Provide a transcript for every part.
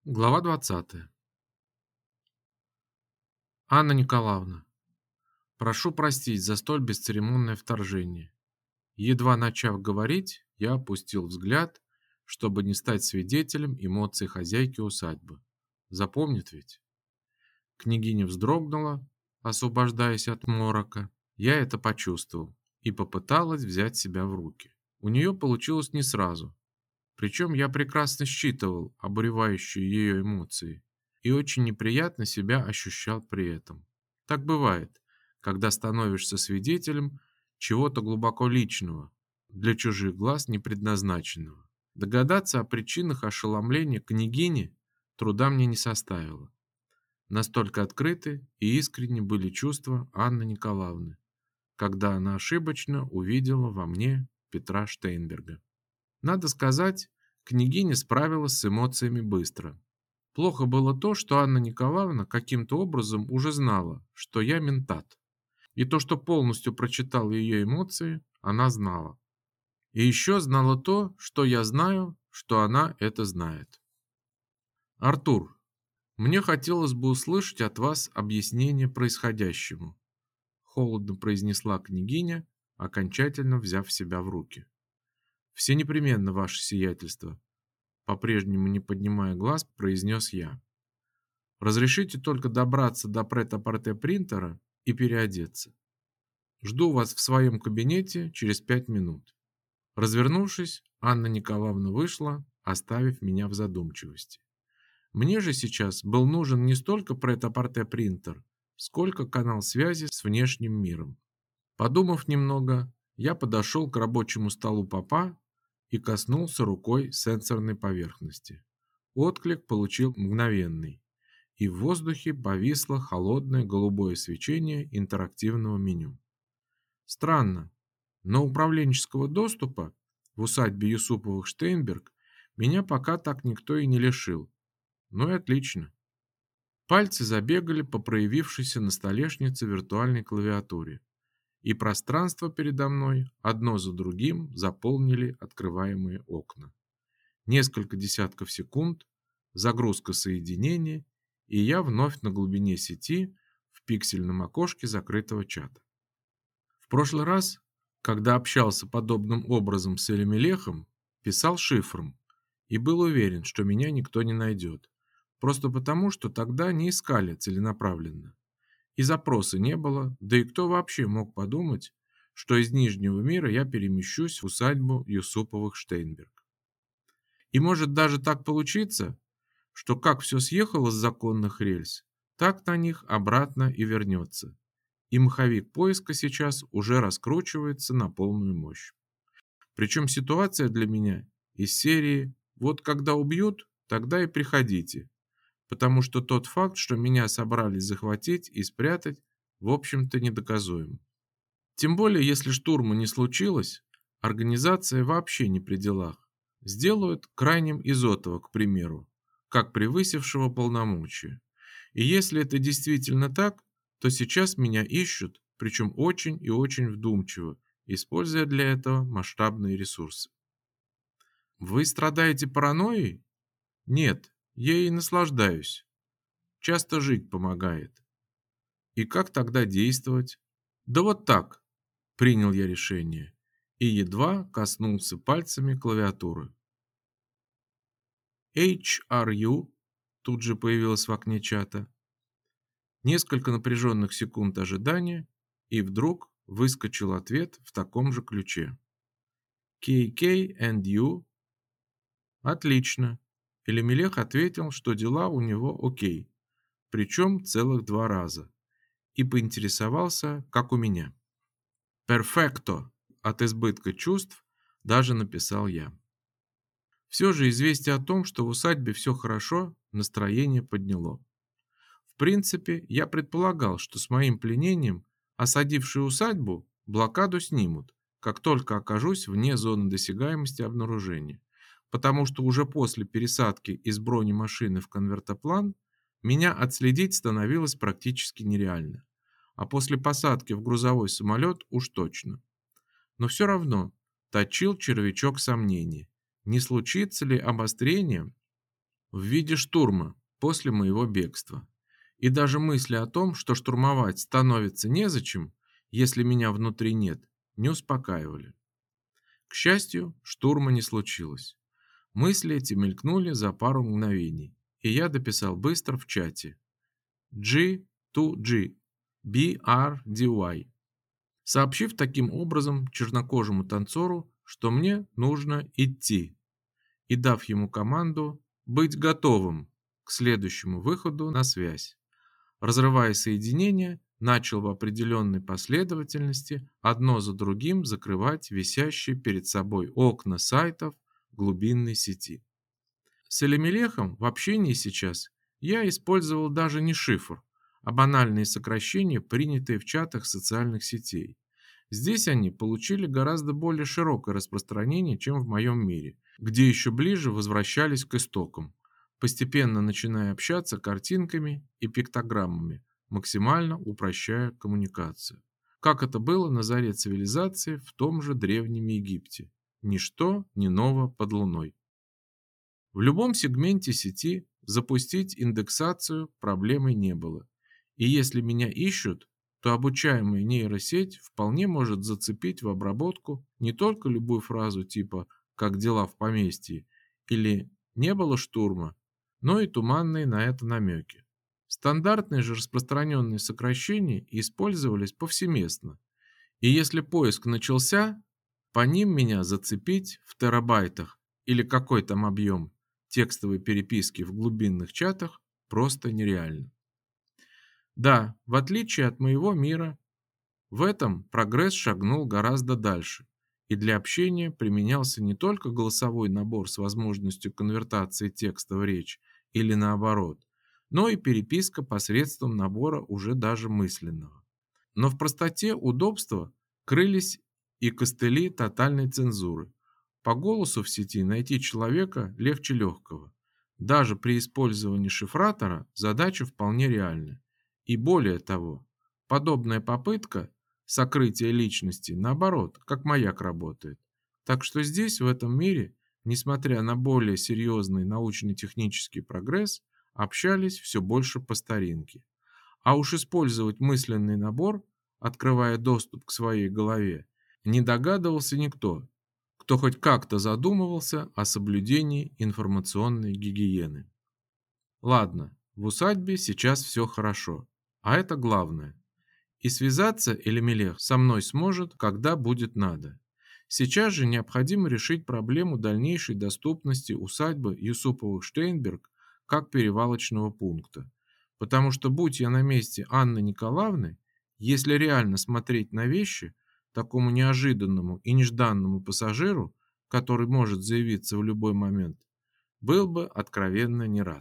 Глава 20. Анна Николаевна, прошу простить за столь бесцеремонное вторжение. Едва начав говорить, я опустил взгляд, чтобы не стать свидетелем эмоций хозяйки усадьбы. Запомнит ведь? Княгиня вздрогнула, освобождаясь от морока. Я это почувствовал и попыталась взять себя в руки. У нее получилось не сразу. Причем я прекрасно считывал обуревающие ее эмоции и очень неприятно себя ощущал при этом. Так бывает, когда становишься свидетелем чего-то глубоко личного, для чужих глаз не предназначенного. Догадаться о причинах ошеломления княгини труда мне не составило. Настолько открыты и искренни были чувства Анны Николаевны, когда она ошибочно увидела во мне Петра Штейнберга. Надо сказать, княгиня справилась с эмоциями быстро. Плохо было то, что Анна Николаевна каким-то образом уже знала, что я ментат. И то, что полностью прочитал ее эмоции, она знала. И еще знала то, что я знаю, что она это знает. Артур, мне хотелось бы услышать от вас объяснение происходящему, холодно произнесла княгиня, окончательно взяв себя в руки. Все непременно, ваше сиятельство, по-прежнему не поднимая глаз, произнес я. Разрешите только добраться до прет-а-порте принтера и переодеться. Жду вас в своем кабинете через 5 минут. Развернувшись, Анна Николаевна вышла, оставив меня в задумчивости. Мне же сейчас был нужен не столько прет-а-порте принтер, сколько канал связи с внешним миром. Подумав немного, я подошел к рабочему столу папа и коснулся рукой сенсорной поверхности. Отклик получил мгновенный, и в воздухе повисло холодное голубое свечение интерактивного меню. Странно, но управленческого доступа в усадьбе Юсуповых-Штейнберг меня пока так никто и не лишил. Ну и отлично. Пальцы забегали по проявившейся на столешнице виртуальной клавиатуре, и пространство передо мной одно за другим заполнили открываемые окна. Несколько десятков секунд, загрузка соединения, и я вновь на глубине сети в пиксельном окошке закрытого чата. В прошлый раз, когда общался подобным образом с Элемелехом, писал шифром и был уверен, что меня никто не найдет. Просто потому, что тогда не искали целенаправленно. И запроса не было, да и кто вообще мог подумать, что из Нижнего мира я перемещусь в усадьбу Юсуповых-Штейнберг. И может даже так получиться, что как все съехало с законных рельс, так на них обратно и вернется. И маховик поиска сейчас уже раскручивается на полную мощь. Причем ситуация для меня из серии «Вот когда убьют, тогда и приходите», потому что тот факт, что меня собрались захватить и спрятать, в общем-то недоказуем. Тем более, если штурма не случилось, организация вообще не при делах. Сделают крайним Изотова, к примеру, как превысившего полномочия. И если это действительно так, то сейчас меня ищут, причем очень и очень вдумчиво, используя для этого масштабные ресурсы. Вы страдаете паранойей? Нет, я ей наслаждаюсь. Часто жить помогает. И как тогда действовать? Да вот так, принял я решение и едва коснулся пальцами клавиатуры. HRU тут же появилось в окне чата. Несколько напряженных секунд ожидания, и вдруг выскочил ответ в таком же ключе. KK and you? Отлично. Элемелех ответил, что дела у него окей, причем целых 2 раза, и поинтересовался, как у меня. Перфекто! От избытка чувств даже написал я. Все же известие о том, что в усадьбе все хорошо, настроение подняло. В принципе, я предполагал, что с моим пленением осадившие усадьбу блокаду снимут, как только окажусь вне зоны досягаемости обнаружения, потому что уже после пересадки из бронемашины в конвертоплан меня отследить становилось практически нереально, а после посадки в грузовой самолет уж точно. Но все равно точил червячок сомнения, не случится ли обострение в виде штурма после моего бегства. И даже мысли о том, что штурмовать становится незачем, если меня внутри нет, не успокаивали. К счастью, штурма не случилось. Мысли эти мелькнули за пару мгновений, и я дописал быстро в чате. G2G, BRDY, сообщив таким образом чернокожему танцору, что мне нужно идти, и дав ему команду быть готовым к следующему выходу на связь. Разрывая соединение, начал в определенной последовательности одно за другим закрывать висящие перед собой окна сайтов глубинной сети. С Элемелехом в общении сейчас я использовал даже не шифр, а банальные сокращения, принятые в чатах социальных сетей. Здесь они получили гораздо более широкое распространение, чем в моем мире, где еще ближе возвращались к истокам, постепенно начиная общаться картинками и пиктограммами, максимально упрощая коммуникацию. Как это было на заре цивилизации в том же Древнем Египте. Ничто не ново под луной. В любом сегменте сети запустить индексацию проблемой не было. И если меня ищут, то обучаемая нейросеть вполне может зацепить в обработку не только любую фразу типа «как дела в поместье» или «не было штурма», но и туманные на это намеки. Стандартные же распространенные сокращения использовались повсеместно. И если поиск начался, по ним меня зацепить в терабайтах или какой там объем текстовой переписки в глубинных чатах просто нереально. Да, в отличие от моего мира, в этом прогресс шагнул гораздо дальше, и для общения применялся не только голосовой набор с возможностью конвертации текста в речь или наоборот, но и переписка посредством набора уже даже мысленного. Но в простоте удобства крылись и костыли тотальной цензуры. По голосу в сети найти человека легче легкого. Даже при использовании шифратора задача вполне реальна. И более того, подобная попытка сокрытия личности, наоборот, как маяк работает. Так что здесь, в этом мире, несмотря на более серьезный научно-технический прогресс, общались все больше по старинке. А уж использовать мысленный набор, открывая доступ к своей голове, не догадывался никто, кто хоть как-то задумывался о соблюдении информационной гигиены. Ладно, в усадьбе сейчас все хорошо, а это главное. И связаться Элемелех со мной сможет, когда будет надо. Сейчас же необходимо решить проблему дальнейшей доступности усадьбы Юсуповых-Штейнберг как перевалочного пункта. Потому что, будь я на месте Анны Николаевны, если реально смотреть на вещи, такому неожиданному и нежданному пассажиру, который может заявиться в любой момент, был бы откровенно не рад.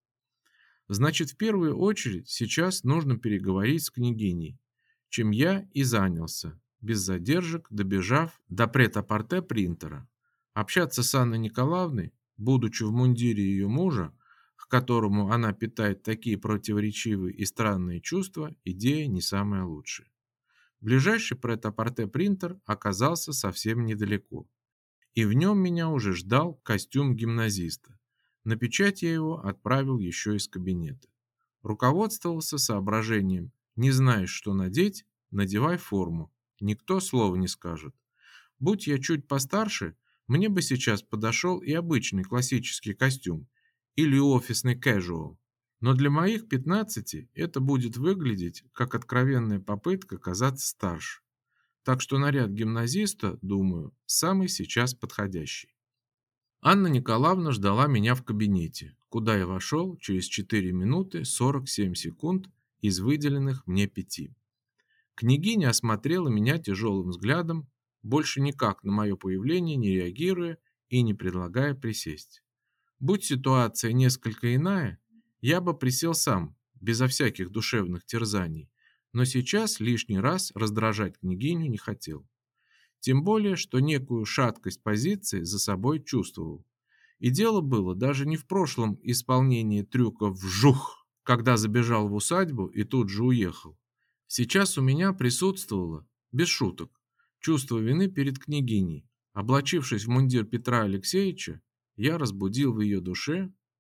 Значит, в первую очередь сейчас нужно переговорить с княгиней, чем я и занялся, без задержек добежав до прет-а-порте принтера. Общаться с Анной Николаевной, будучи в мундире ее мужа, к которому она питает такие противоречивые и странные чувства, идея не самая лучшая. Ближайший прет-а-порте принтер оказался совсем недалеко, и в нем меня уже ждал костюм гимназиста. На печать я его отправил еще из кабинета. Руководствовался соображением: не знаешь, что надеть, надевай форму, никто слова не скажет. Будь я чуть постарше, мне бы сейчас подошел и обычный классический костюм или офисный casual. Но для моих 15 это будет выглядеть как откровенная попытка казаться старше. Так что наряд гимназиста, думаю, самый сейчас подходящий. Анна Николаевна ждала меня в кабинете, куда я вошел через 4 минуты 47 секунд из выделенных мне 5. Княгиня осмотрела меня тяжелым взглядом, больше никак на мое появление не реагируя и не предлагая присесть. Будь ситуация несколько иная, я бы присел сам, безо всяких душевных терзаний, но сейчас лишний раз раздражать княгиню не хотел. Тем более, что некую шаткость позиции за собой чувствовал. И дело было даже не в прошлом исполнении трюка «вжух», когда забежал в усадьбу и тут же уехал. Сейчас у меня присутствовало, без шуток, чувство вины перед княгиней. Облачившись в мундир Петра Алексеевича, я разбудил в ее душе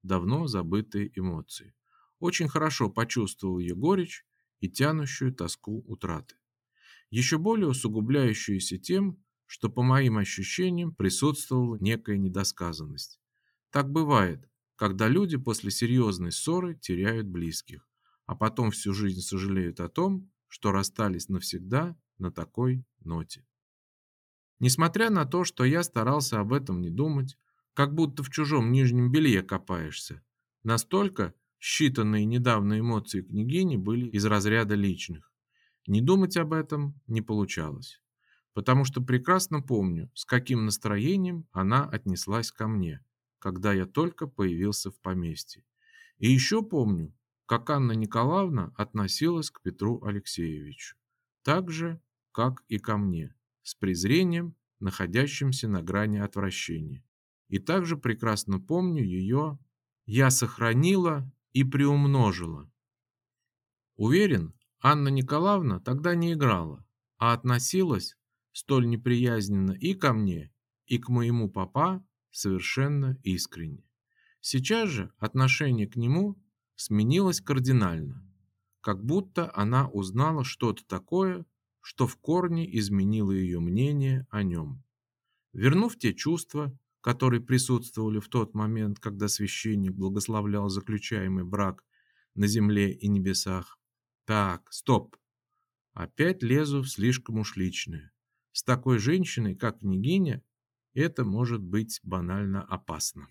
давно забытые эмоции. Очень хорошо почувствовал ее горечь и тянущую тоску утраты, еще более усугубляющуюся тем, что по моим ощущениям присутствовала некая недосказанность. Так бывает, когда люди после серьезной ссоры теряют близких, а потом всю жизнь сожалеют о том, что расстались навсегда на такой ноте. Несмотря на то, что я старался об этом не думать, как будто в чужом нижнем белье копаешься, настолько считанные недавно эмоции княгини были из разряда личных. Не думать об этом не получалось, потому что прекрасно помню, с каким настроением она отнеслась ко мне, когда я только появился в поместье. И еще помню, как Анна Николаевна относилась к Петру Алексеевичу, так же, как и ко мне, с презрением, находящимся на грани отвращения. И также прекрасно помню ее «я сохранила и приумножила». Уверен, Анна Николаевна тогда не играла, а относилась столь неприязненно и ко мне, и к моему папа совершенно искренне. Сейчас же отношение к нему сменилось кардинально, как будто она узнала что-то такое, что в корне изменило ее мнение о нем. Вернув те чувства, которые присутствовали в тот момент, когда священник благословлял заключаемый брак на земле и небесах. Так, стоп. Опять лезу в слишком уж личное. С такой женщиной, как княгиня, это может быть банально опасно.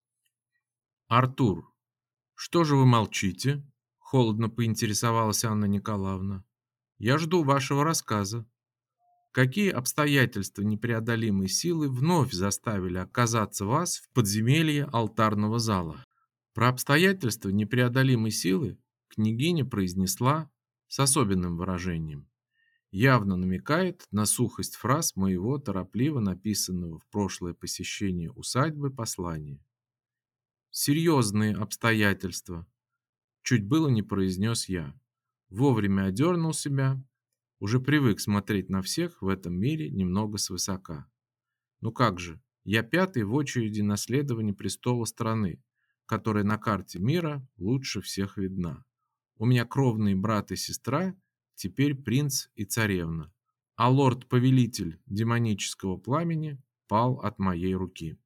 Артур, что же вы молчите? Холодно поинтересовалась Анна Николаевна. Я жду вашего рассказа. Какие обстоятельства непреодолимой силы вновь заставили оказаться вас в подземелье алтарного зала? Про обстоятельства непреодолимой силы княгиня произнесла с особенным выражением. Явно намекает на сухость фраз моего торопливо написанного в прошлое посещение усадьбы послания. Серьезные обстоятельства, чуть было не произнес я. Вовремя одернул себя, уже привык смотреть на всех в этом мире немного свысока. Ну как же, я пятый в очереди наследования престола страны, которая на карте мира лучше всех видна. У меня кровные брат и сестра, теперь принц и царевна, а лорд-повелитель демонического пламени пал от моей руки.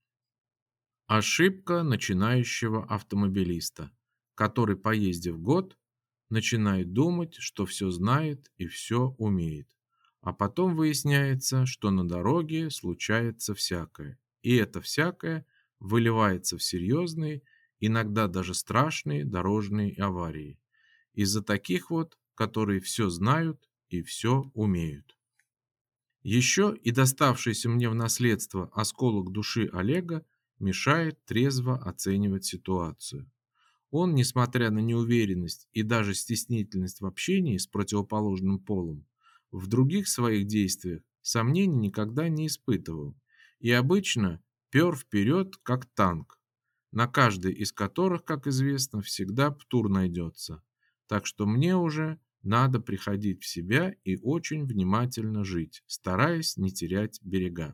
Ошибка начинающего автомобилиста, который, поездив год, начинает думать, что все знает и все умеет. А потом выясняется, что на дороге случается всякое. И это всякое выливается в серьезные, иногда даже страшные дорожные аварии. Из-за таких вот, которые все знают и все умеют. Еще и доставшийся мне в наследство осколок души Олега мешает трезво оценивать ситуацию. Он, несмотря на неуверенность и даже стеснительность в общении с противоположным полом, в других своих действиях сомнений никогда не испытывал и обычно пер вперед, как танк, на каждый из которых, как известно, всегда птур найдется. Так что мне уже надо приходить в себя и очень внимательно жить, стараясь не терять берега.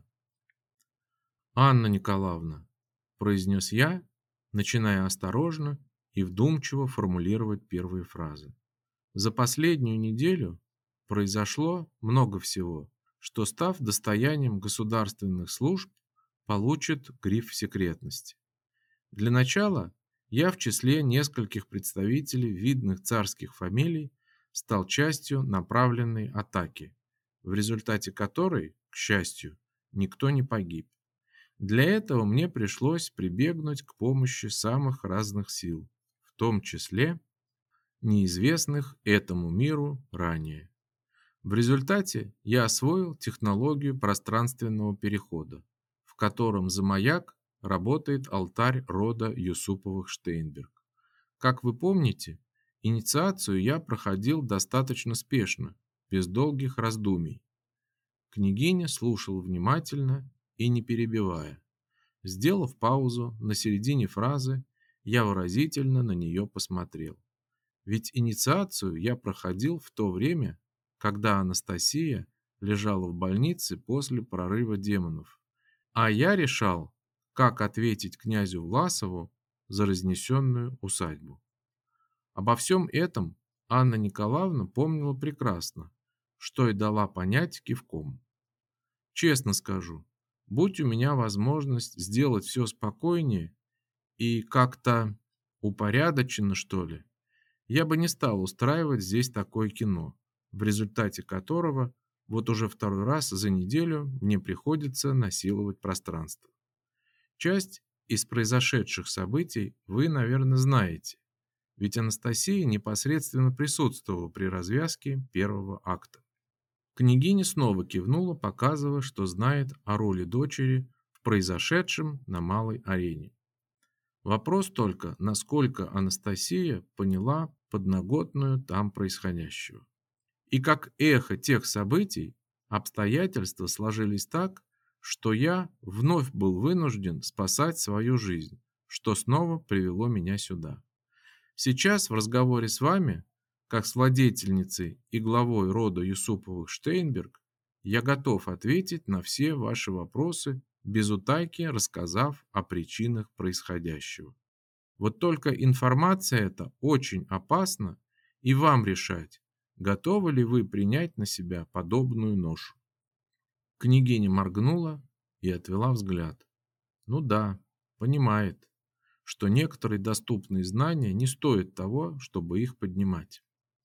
«Анна Николаевна», – произнес я, начиная осторожно и вдумчиво формулировать первые фразы. За последнюю неделю произошло много всего, что, став достоянием государственных служб, получит гриф секретности. Для начала я в числе нескольких представителей видных царских фамилий стал частью направленной атаки, в результате которой, к счастью, никто не погиб. Для этого мне пришлось прибегнуть к помощи самых разных сил, в том числе неизвестных этому миру ранее. В результате я освоил технологию пространственного перехода, в котором за маяк работает алтарь рода Юсуповых-Штейнберг. Как вы помните, инициацию я проходил достаточно спешно, без долгих раздумий. Княгиня слушала внимательно и не перебивая. Сделав паузу на середине фразы, я выразительно на нее посмотрел. Ведь инициацию я проходил в то время, когда Анастасия лежала в больнице после прорыва демонов. А я решал, как ответить князю Власову за разнесенную усадьбу. Обо всем этом Анна Николаевна помнила прекрасно, что и дала понять кивком. Честно скажу, будь у меня возможность сделать все спокойнее и как-то упорядоченно, что ли, я бы не стал устраивать здесь такое кино, в результате которого вот уже второй раз за неделю мне приходится насиловать пространство. Часть из произошедших событий вы, наверное, знаете, ведь Анастасия непосредственно присутствовала при развязке первого акта. Княгиня снова кивнула, показывая, что знает о роли дочери в произошедшем на малой арене. Вопрос только, насколько Анастасия поняла подноготную там происходящего. И как эхо тех событий, обстоятельства сложились так, что я вновь был вынужден спасать свою жизнь, что снова привело меня сюда. Сейчас в разговоре с вами, как с владетельницей и главой рода Юсуповых Штейнберг, я готов ответить на все ваши вопросы, без утайки рассказав о причинах происходящего. Вот только информация эта очень опасна, и вам решать, готовы ли вы принять на себя подобную ношу. Княгиня моргнула и отвела взгляд. Ну да, понимает, что некоторые доступные знания не стоят того, чтобы их поднимать.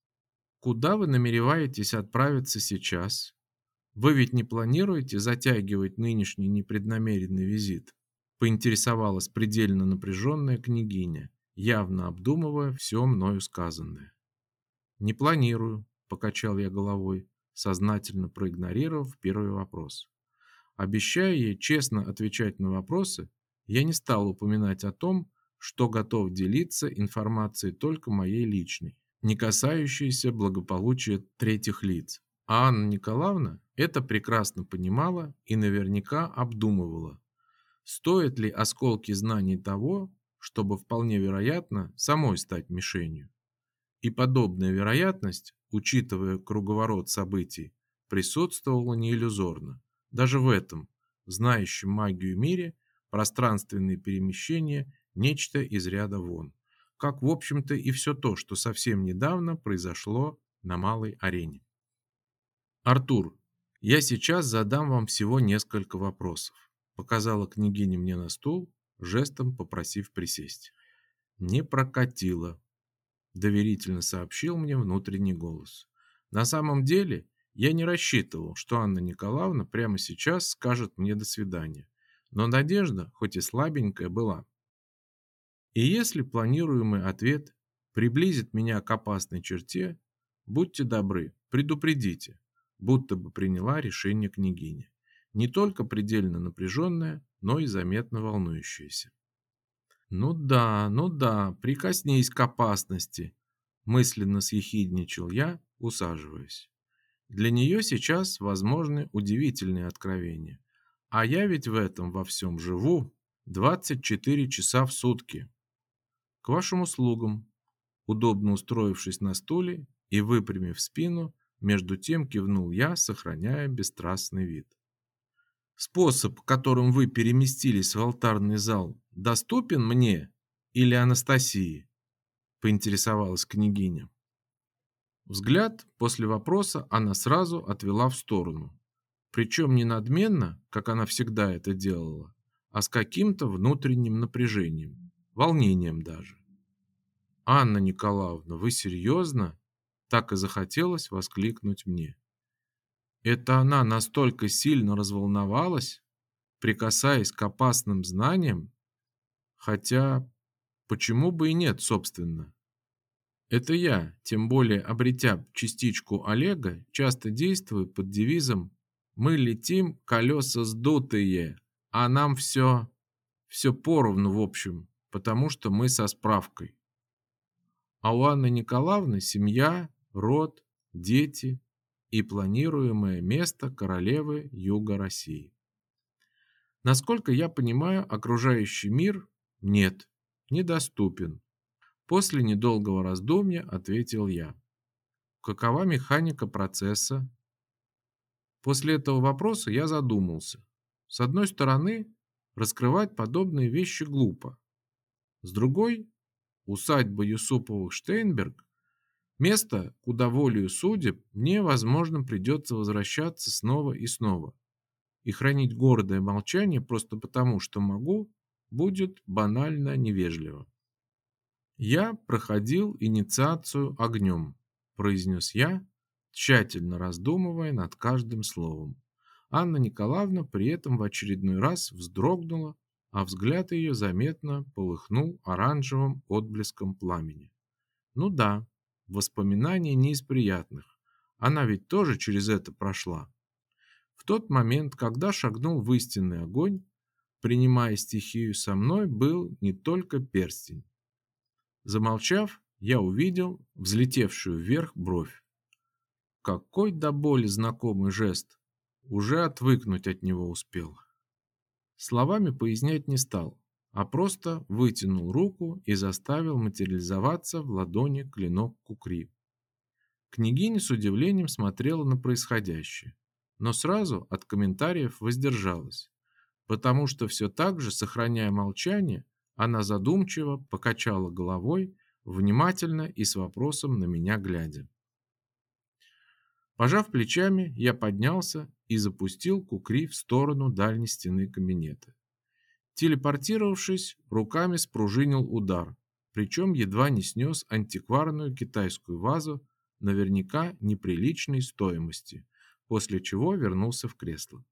Куда вы намереваетесь отправиться сейчас? Вы ведь не планируете затягивать нынешний непреднамеренный визит? Поинтересовалась предельно напряженная княгиня, явно обдумывая все мною сказанное. Не планирую, покачал я головой, сознательно проигнорировав первый вопрос. Обещая ей честно отвечать на вопросы, я не стал упоминать о том, что готов делиться информацией только моей личной, не касающейся благополучия третьих лиц. А Анна Николаевна это прекрасно понимала и наверняка обдумывала. Стоят ли осколки знаний того, чтобы вполне вероятно самой стать мишенью? И подобная вероятность, учитывая круговорот событий, присутствовала не иллюзорно. Даже в этом, знающем магию мире, пространственные перемещения– нечто из ряда вон. Как, в общем-то, и все то, что совсем недавно произошло на малой арене. «Артур, я сейчас задам вам всего несколько вопросов», показала княгиня мне на стул, жестом попросив присесть. Не прокатило, доверительно сообщил мне внутренний голос. На самом деле, я не рассчитывал, что Анна Николаевна прямо сейчас скажет мне «до свидания». Но надежда, хоть и слабенькая, была. И если планируемый ответ приблизит меня к опасной черте, будьте добры, предупредите, будто бы приняла решение княгиня. Не только предельно напряженная, но и заметно волнующаяся. Ну да, прикоснись к опасности, мысленно съехидничал я, усаживаясь. Для нее сейчас возможны удивительные откровения. А я ведь в этом во всем живу 24 часа в сутки. К вашим услугам. Удобно устроившись на стуле и выпрямив спину, между тем кивнул я, сохраняя бесстрастный вид. Способ, которым вы переместились в алтарный зал, доступен мне или Анастасии? Поинтересовалась княгиня. Взгляд после вопроса она сразу отвела в сторону. Причем не надменно, как она всегда это делала, а с каким-то внутренним напряжением, волнением даже. «Анна Николаевна, вы серьезно?» Так и захотелось воскликнуть мне. Это она настолько сильно разволновалась, прикасаясь к опасным знаниям? Хотя, почему бы и нет, собственно? Это я, тем более обретя частичку Олега, часто действую под девизом «Мы летим, колеса сдутые, а нам все поровну в общем, потому что мы со справкой». А у Анны Николаевны семья, род, дети и планируемое место королевы Юга России. Насколько я понимаю, окружающий мир нет, недоступен. После недолгого раздумья ответил я. Какова механика процесса? После этого вопроса я задумался. С одной стороны, раскрывать подобные вещи глупо. С другой — усадьба Юсуповых-Штейнберг, место, куда волею судеб мне, возможно, придется возвращаться снова и снова. И хранить гордое молчание просто потому, что могу, будет банально невежливо. «Я проходил инициацию огнем», — произнес я, тщательно раздумывая над каждым словом. Анна Николаевна при этом в очередной раз вздрогнула, а взгляд ее заметно полыхнул оранжевым отблеском пламени. Ну да, воспоминания не из приятных. Она ведь тоже через это прошла. В тот момент, когда шагнул в истинный огонь, принимая стихию со мной, был не только перстень. Замолчав, я увидел взлетевшую вверх бровь. Какой до боли знакомый жест. Уже отвыкнуть от него успел. Словами пояснять не стал, а просто вытянул руку и заставил материализоваться в ладони клинок кукри. Княгиня с удивлением смотрела на происходящее, но сразу от комментариев воздержалась, потому что все так же, сохраняя молчание, она задумчиво покачала головой, внимательно и с вопросом на меня глядя. Пожав плечами, я поднялся и запустил кукри в сторону дальней стены кабинета. Телепортировавшись, руками спружинил удар, причем едва не снес антикварную китайскую вазу, наверняка неприличной стоимости, после чего вернулся в кресло.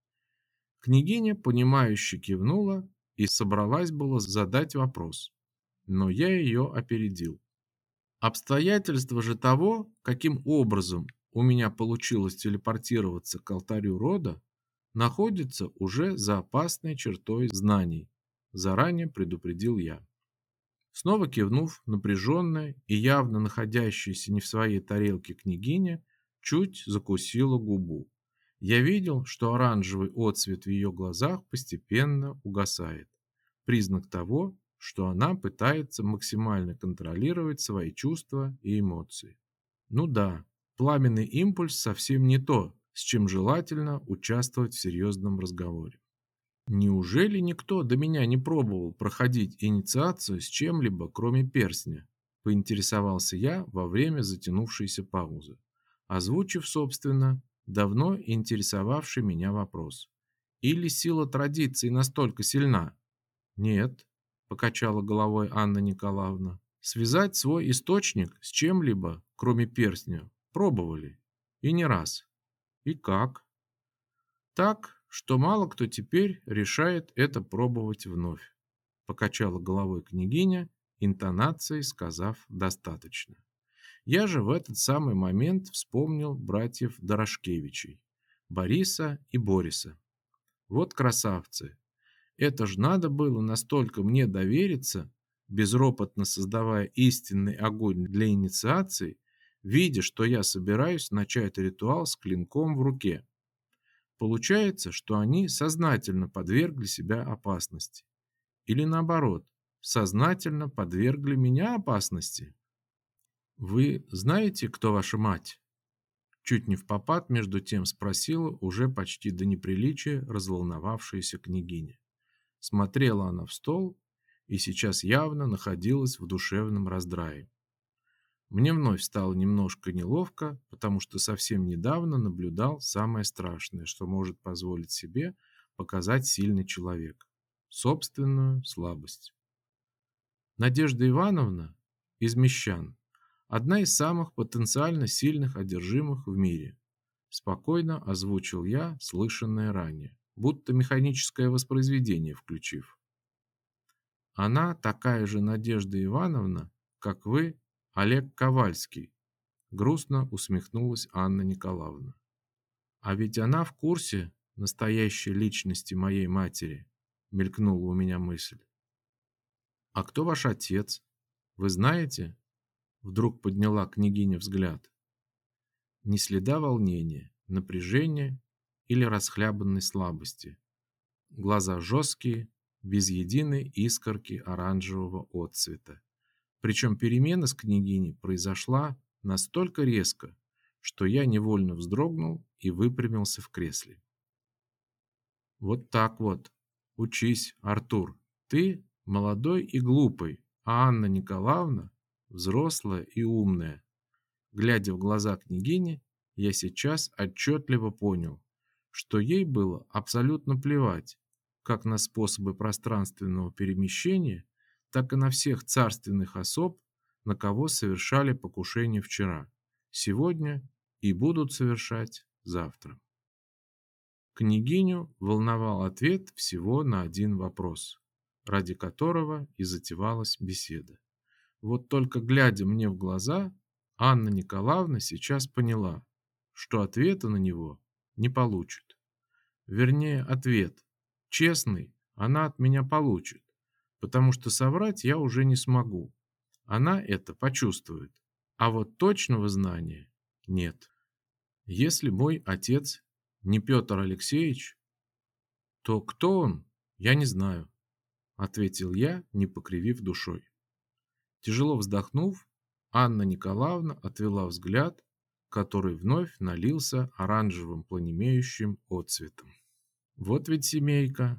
Княгиня, понимающе кивнула и собралась было задать вопрос, но я ее опередил. Обстоятельства же того, каким образом у меня получилось телепортироваться к алтарю рода, находятся уже за опасной чертой знаний, заранее предупредил я. Снова кивнув, напряженная и явно находящаяся не в своей тарелке княгиня чуть закусила губу. Я видел, что оранжевый отсвет в ее глазах постепенно угасает. Признак того, что она пытается максимально контролировать свои чувства и эмоции. Ну да, пламенный импульс совсем не то, с чем желательно участвовать в серьезном разговоре. Неужели никто до меня не пробовал проходить инициацию с чем-либо, кроме перстня? Поинтересовался я во время затянувшейся паузы, озвучив, собственно, давно интересовавший меня вопрос. Или сила традиции настолько сильна? Нет, покачала головой Анна Николаевна. Связать свой источник с чем-либо, кроме перстня, пробовали. И не раз. И как? Так, что мало кто теперь решает это пробовать вновь. Покачала головой княгиня, интонацией сказав «достаточно». Я же в этот самый момент вспомнил братьев Дорошкевичей, Бориса и Бориса. Вот красавцы. Это ж надо было настолько мне довериться, безропотно создавая истинный огонь для инициации, видя, что я собираюсь начать ритуал с клинком в руке. Получается, что они сознательно подвергли себя опасности. Или наоборот, сознательно подвергли меня опасности. «Вы знаете, кто ваша мать?» Чуть не впопад между тем спросила уже почти до неприличия разволновавшаяся княгиня. Смотрела она в стол и сейчас явно находилась в душевном раздрае. Мне вновь стало немножко неловко, потому что совсем недавно наблюдал самое страшное, что может позволить себе показать сильный человек — собственную слабость. Надежда Ивановна из Мещан, одна из самых потенциально сильных одержимых в мире. Спокойно озвучил я слышанное ранее, будто механическое воспроизведение включив. Она такая же Надежда Ивановна, как вы, Олег Ковальский, грустно усмехнулась Анна Николаевна. А ведь она в курсе настоящей личности моей матери, мелькнула у меня мысль. А кто ваш отец? Вы знаете? Вдруг подняла княгиня взгляд. Ни следа волнения, напряжения или расхлябанной слабости. Глаза жесткие, без единой искорки оранжевого отцвета. Причем перемена с княгиней произошла настолько резко, что я невольно вздрогнул и выпрямился в кресле. Вот так вот. Учись, Артур. Ты молодой и глупый, а Анна Николаевна взрослая и умная. Глядя в глаза княгини, я сейчас отчетливо понял, что ей было абсолютно плевать как на способы пространственного перемещения, так и на всех царственных особ, на кого совершали покушение вчера, сегодня и будут совершать завтра. Княгиню волновал ответ всего на один вопрос, ради которого и затевалась беседа. Вот только глядя мне в глаза, Анна Николаевна сейчас поняла, что ответа на него не получит. Вернее, ответ, честный, она от меня получит, потому что соврать я уже не смогу. Она это почувствует, а вот точного знания нет. Если мой отец не Петр Алексеевич, то кто он, я не знаю, ответил я, не покривив душой. Тяжело вздохнув, Анна Николаевна отвела взгляд, который вновь налился оранжевым пламенеющим отцветом. Вот ведь семейка.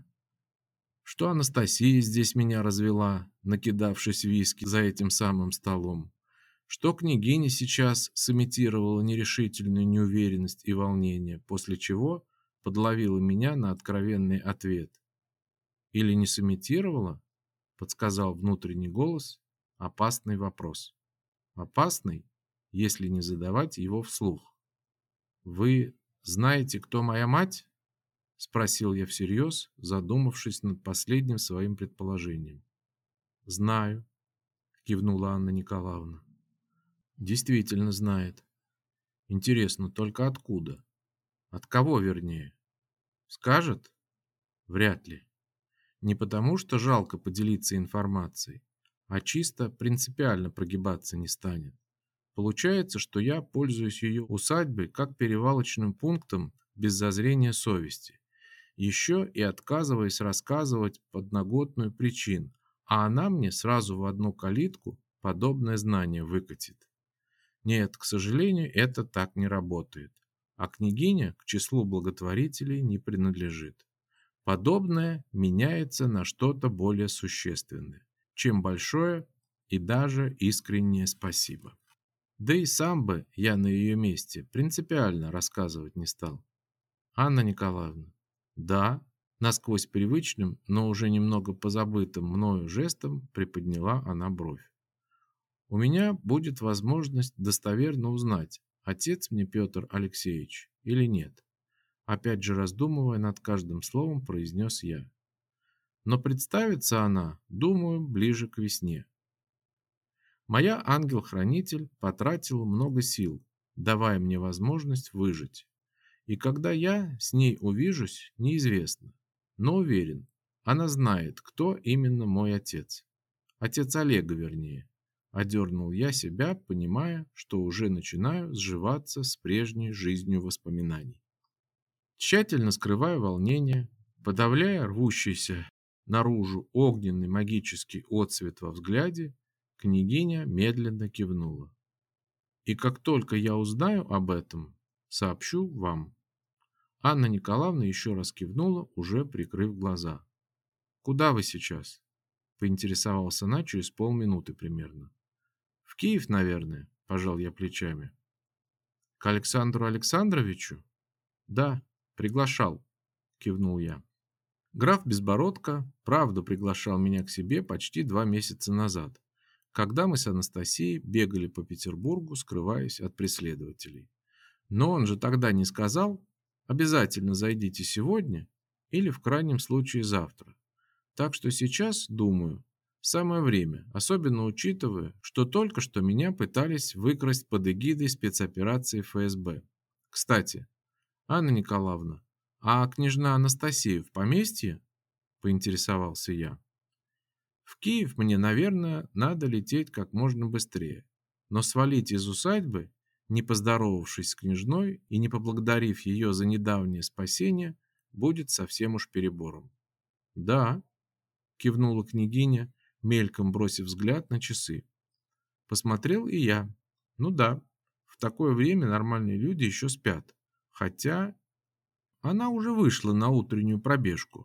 Что Анастасия здесь меня развела, накидавшись виски за этим самым столом. Что княгиня сейчас сымитировала нерешительную неуверенность и волнение, после чего подловила меня на откровенный ответ. Или не сымитировала, подсказал внутренний голос, опасный вопрос. Опасный, если не задавать его вслух. «Вы знаете, кто моя мать?» — спросил я всерьез, задумавшись над последним своим предположением. «Знаю», — кивнула Анна Николаевна. «Действительно знает. Интересно, только откуда? От кого, вернее? Скажет? Вряд ли. Не потому, что жалко поделиться информацией, а чисто принципиально прогибаться не станет. Получается, что я пользуюсь ее усадьбой как перевалочным пунктом без зазрения совести, еще и отказываясь рассказывать подноготную причин, а она мне сразу в одну калитку подобное знание выкатит. Нет, к сожалению, это так не работает, а княгиня к числу благотворителей не принадлежит. Подобное меняется на что-то более существенное, чем большое и даже искреннее спасибо. Да и сам бы я на ее месте принципиально рассказывать не стал. Анна Николаевна, да, насквозь привычным, но уже немного позабытым мною жестом приподняла она бровь. У меня будет возможность достоверно узнать, отец мне Петр Алексеевич или нет. Опять же раздумывая над каждым словом, произнес я. Но представится она, думаю, ближе к весне. Моя ангел-хранитель потратила много сил, давая мне возможность выжить. И когда я с ней увижусь, неизвестно. Но уверен, она знает, кто именно мой отец. Отец Олега, вернее. Одернул я себя, понимая, что уже начинаю сживаться с прежней жизнью воспоминаний. Тщательно скрывая волнение, подавляя рвущийся наружу огненный магический отсвет во взгляде, княгиня медленно кивнула. И как только я узнаю об этом, сообщу вам. Анна Николаевна еще раз кивнула, уже прикрыв глаза. «Куда вы сейчас?» – поинтересовался она через полминуты примерно. «В Киев, наверное», – пожал я плечами. «К Александру Александровичу?» «Да, приглашал», – кивнул я. Граф Безбородко правда приглашал меня к себе почти 2 месяца назад, когда мы с Анастасией бегали по Петербургу, скрываясь от преследователей. Но он же тогда не сказал: обязательно зайдите сегодня или в крайнем случае завтра. Так что сейчас, думаю, самое время, особенно учитывая, что только что меня пытались выкрасть под эгидой спецоперации ФСБ. Кстати, Анна Николаевна, а княжна Анастасия в поместье? Поинтересовался я. В Киев мне, наверное, надо лететь как можно быстрее. Но свалить из усадьбы, не поздоровавшись с княжной и не поблагодарив ее за недавнее спасение, будет совсем уж перебором. «Да», — кивнула княгиня, мельком бросив взгляд на часы. Посмотрел и я. Ну да, в такое время нормальные люди еще спят. Хотя она уже вышла на утреннюю пробежку.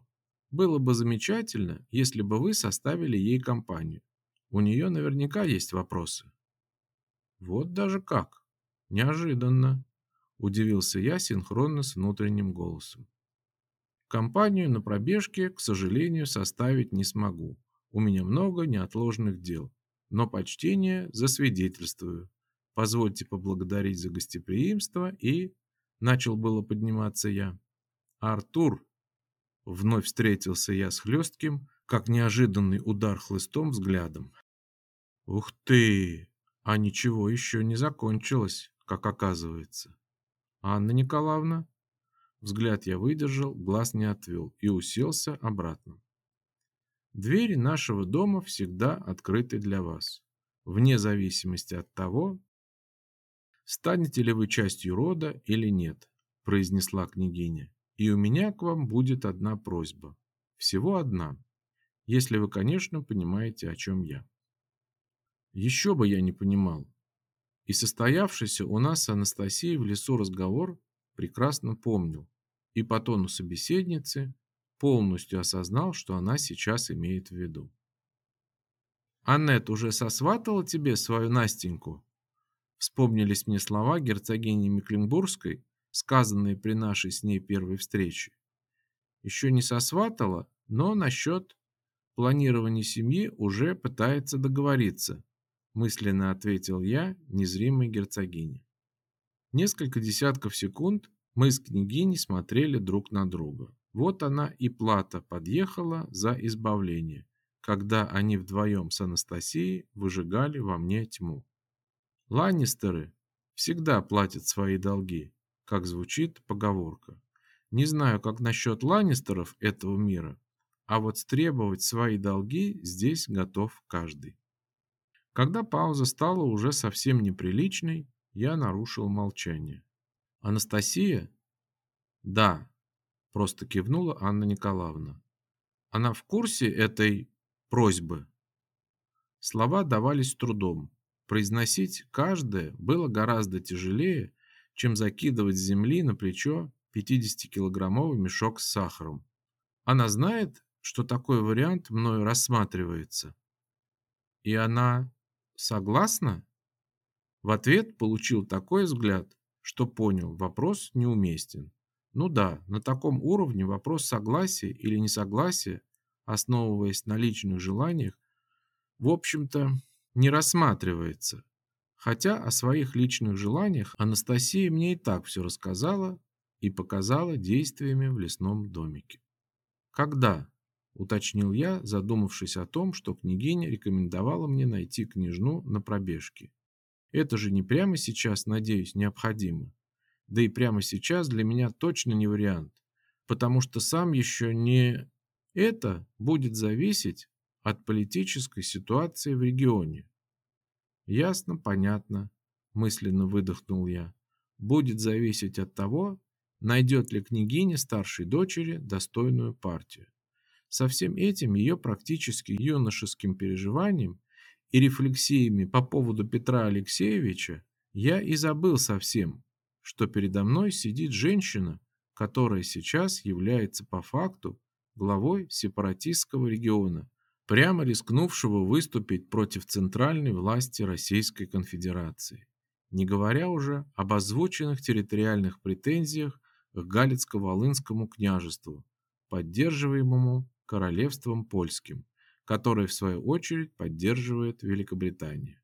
Было бы замечательно, если бы вы составили ей компанию. У нее наверняка есть вопросы. Вот даже как. Неожиданно. Удивился я синхронно с внутренним голосом. Компанию на пробежке, к сожалению, составить не смогу. У меня много неотложных дел. Но почтение засвидетельствую. Позвольте поблагодарить за гостеприимство и... Начал было подниматься я. Артур, вновь встретился я с хлестким, как неожиданный удар хлыстом взглядом. Ух ты! А ничего еще не закончилось, как оказывается. Анна Николаевна? Взгляд я выдержал, глаз не отвел и уселся обратно. Двери нашего дома всегда открыты для вас, вне зависимости от того, станете ли вы частью рода или нет, произнесла княгиня. И у меня к вам будет одна просьба. Всего одна, если вы, конечно, понимаете, о чем я. Еще бы я не понимал. И состоявшийся у нас с Анастасией в лесу разговор прекрасно помнил. И по тону собеседницы полностью осознал, что она сейчас имеет в виду. «Аннет уже сосватала тебе свою Настеньку?» Вспомнились мне слова герцогини Мекленбургской, сказанные при нашей с ней первой встрече. Еще не сосватала, но насчет планирования семьи уже пытается договориться, мысленно ответил я незримой герцогине. Несколько десятков секунд мы с княгиней смотрели друг на друга. Вот она и плата подъехала за избавление, когда они вдвоем с Анастасией выжигали во мне тьму. Ланнистеры всегда платят свои долги, как звучит поговорка. Не знаю, как насчет Ланнистеров этого мира, а вот стребовать свои долги здесь готов каждый. Когда пауза стала уже совсем неприличной, я нарушил молчание. Анастасия? Да, просто кивнула Анна Николаевна. Она в курсе этой просьбы? Слова давались с трудом. Произносить каждое было гораздо тяжелее, чем закидывать с земли на плечо 50-килограммовый мешок с сахаром. Она знает, что такой вариант мною рассматривается. И она согласна? В ответ получил такой взгляд, что понял, вопрос неуместен. Ну да, на таком уровне вопрос согласия или несогласия, основываясь на личных желаниях, в общем-то, не рассматривается. Хотя о своих личных желаниях Анастасия мне и так все рассказала и показала действиями в лесном домике. «Когда?» – уточнил я, задумавшись о том, что княгиня рекомендовала мне найти княжну на пробежке. Это же не прямо сейчас, надеюсь, необходимо. Да и прямо сейчас для меня точно не вариант, потому что сам еще не... Это будет зависеть от политической ситуации в регионе. Ясно, понятно, мысленно выдохнул я. Будет зависеть от того, найдет ли княгиня старшей дочери достойную партию. Со всем этим ее практически юношеским переживанием и рефлексиями по поводу Петра Алексеевича я и забыл совсем, что передо мной сидит женщина, которая сейчас является по факту главой сепаратистского региона, прямо рискнувшего выступить против центральной власти Российской Конфедерации, не говоря уже об озвученных территориальных претензиях к Галицко-Волынскому княжеству, поддерживаемому королевством польским, которое в свою очередь поддерживает Великобритания.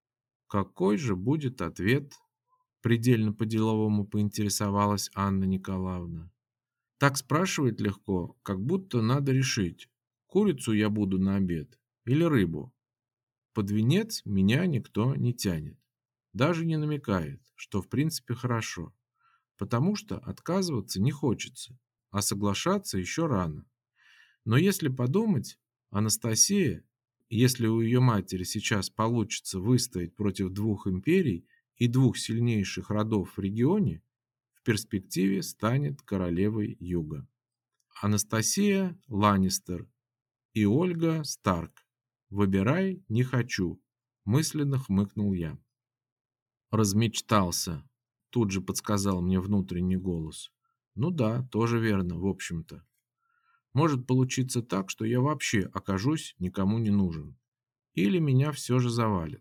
Какой же будет ответ? Предельно по-деловому поинтересовалась Анна Николаевна. Так спрашивать легко, как будто надо решить, курицу я буду на обед или рыбу. Под венец меня никто не тянет. Даже не намекает, что в принципе хорошо, потому что отказываться не хочется, а соглашаться еще рано. Но если подумать, Анастасия, если у ее матери сейчас получится выстоять против двух империй и двух сильнейших родов в регионе, в перспективе станет королевой Юга. Анастасия Ланнистер и Ольга Старк. Выбирай не хочу, мысленно хмыкнул я. Размечтался, тут же подсказал мне внутренний голос. Ну да, тоже верно, в общем-то. Может получиться так, что я вообще окажусь никому не нужен. Или меня все же завалит.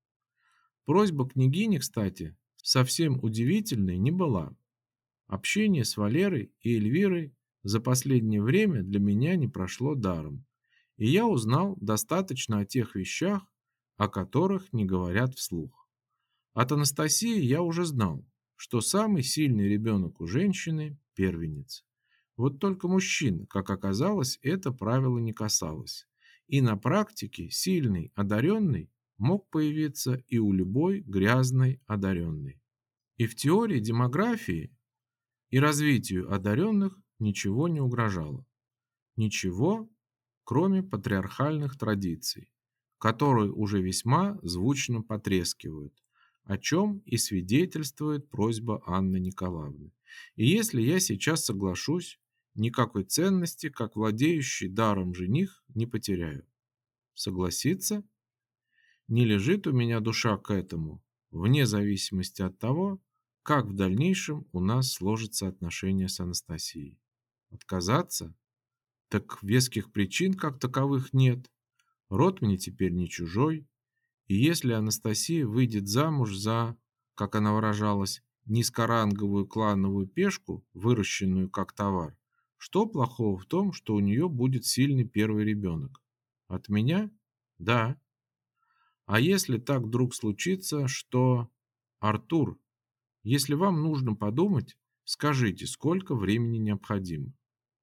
Просьба княгини, кстати, совсем удивительной не была. Общение с Валерой и Эльвирой за последнее время для меня не прошло даром, и я узнал достаточно о тех вещах, о которых не говорят вслух. От Анастасии я уже знал, что самый сильный ребенок у женщины – первенец. Вот только мужчин, как оказалось, это правило не касалось. И на практике сильный одаренный мог появиться и у любой грязной одаренной. И в теории демографии и развитию одаренных ничего не угрожало. Ничего, кроме патриархальных традиций, которые уже весьма звучно потрескивают, о чем и свидетельствует просьба Анны Николаевны. И если я сейчас соглашусь, никакой ценности, как владеющий даром жених, не потеряю. Согласиться? Не лежит у меня душа к этому, вне зависимости от того, как в дальнейшем у нас сложатся отношения с Анастасией. Отказаться? Так веских причин как таковых нет. Род мне теперь не чужой. И если Анастасия выйдет замуж за, как она выражалась, низкоранговую клановую пешку, выращенную как товар, что плохого в том, что у нее будет сильный первый ребенок? От меня? Да. А если так вдруг случится, что... Артур, если вам нужно подумать, скажите, сколько времени необходимо.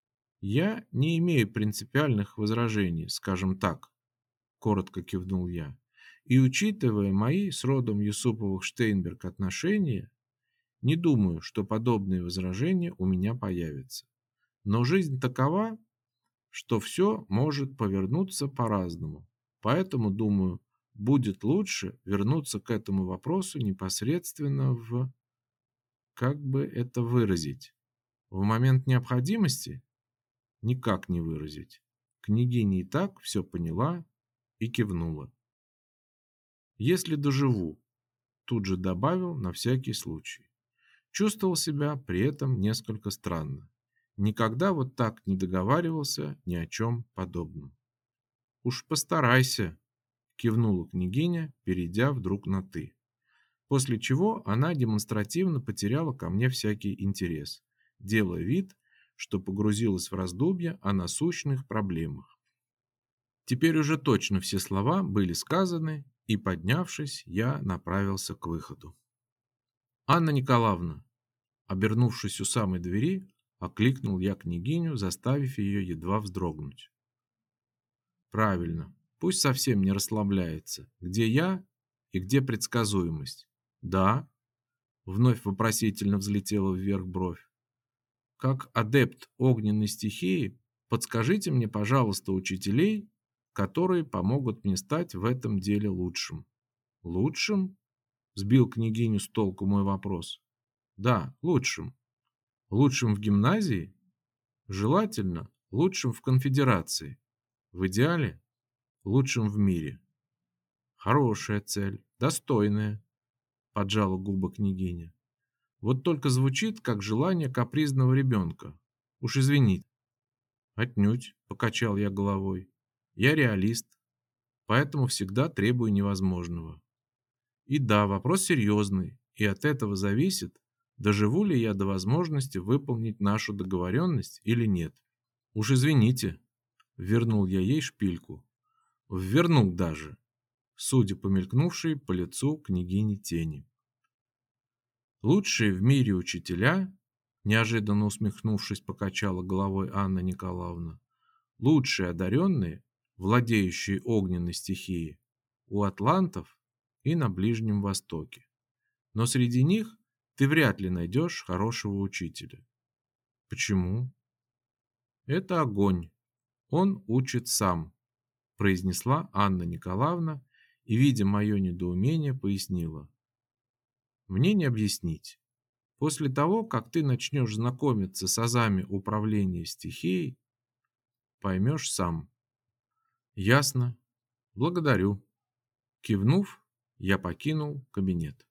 Я не имею принципиальных возражений, скажем так, коротко кивнул я. И учитывая мои с родом Юсуповых-Штейнберг отношения, не думаю, что подобные возражения у меня появятся. Но жизнь такова, что все может повернуться по-разному. Поэтому, думаю, будет лучше вернуться к этому вопросу непосредственно в, как бы это выразить, в момент необходимости никак не выразить. Княгиня и так все поняла и кивнула. Если доживу, тут же добавил на всякий случай. Чувствовал себя при этом несколько странно. Никогда вот так не договаривался ни о чем подобном. Уж постарайся, кивнула княгиня, перейдя вдруг на «ты». После чего она демонстративно потеряла ко мне всякий интерес, делая вид, что погрузилась в раздумья о насущных проблемах. Теперь уже точно все слова были сказаны, и, поднявшись, я направился к выходу. «Анна Николаевна!» Обернувшись у самой двери, окликнул я княгиню, заставив ее едва вздрогнуть. «Правильно, пусть совсем не расслабляется. Где я и где предсказуемость?» «Да?» Вновь вопросительно взлетела вверх бровь. «Как адепт огненной стихии, подскажите мне, пожалуйста, учителей, которые помогут мне стать в этом деле лучшим». «Лучшим?» – сбил княгиню с толку мой вопрос. «Да, лучшим. Лучшим в гимназии? Желательно лучшим в конфедерации. В идеале лучшим в мире». «Хорошая цель, достойная», – поджала губы княгиня. «Вот только звучит, как желание капризного ребенка. Уж извините». «Отнюдь», – покачал я головой. «Я реалист, поэтому всегда требую невозможного. И да, вопрос серьезный, и от этого зависит, доживу ли я до возможности выполнить нашу договоренность или нет. Уж извините», – вернул я ей шпильку. Ввернул даже, судя по мелькнувшей по лицу княгини тени. «Лучшие в мире учителя», – неожиданно усмехнувшись, покачала головой Анна Николаевна, «лучшие одаренные, владеющие огненной стихией, у атлантов и на Ближнем Востоке. Но среди них ты вряд ли найдешь хорошего учителя». «Почему?» «Это огонь. Он учит сам», – произнесла Анна Николаевна и, видя мое недоумение, пояснила. «Мне не объяснить. После того, как ты начнешь знакомиться с азами управления стихией, поймешь сам». «Ясно. Благодарю». Кивнув, я покинул кабинет.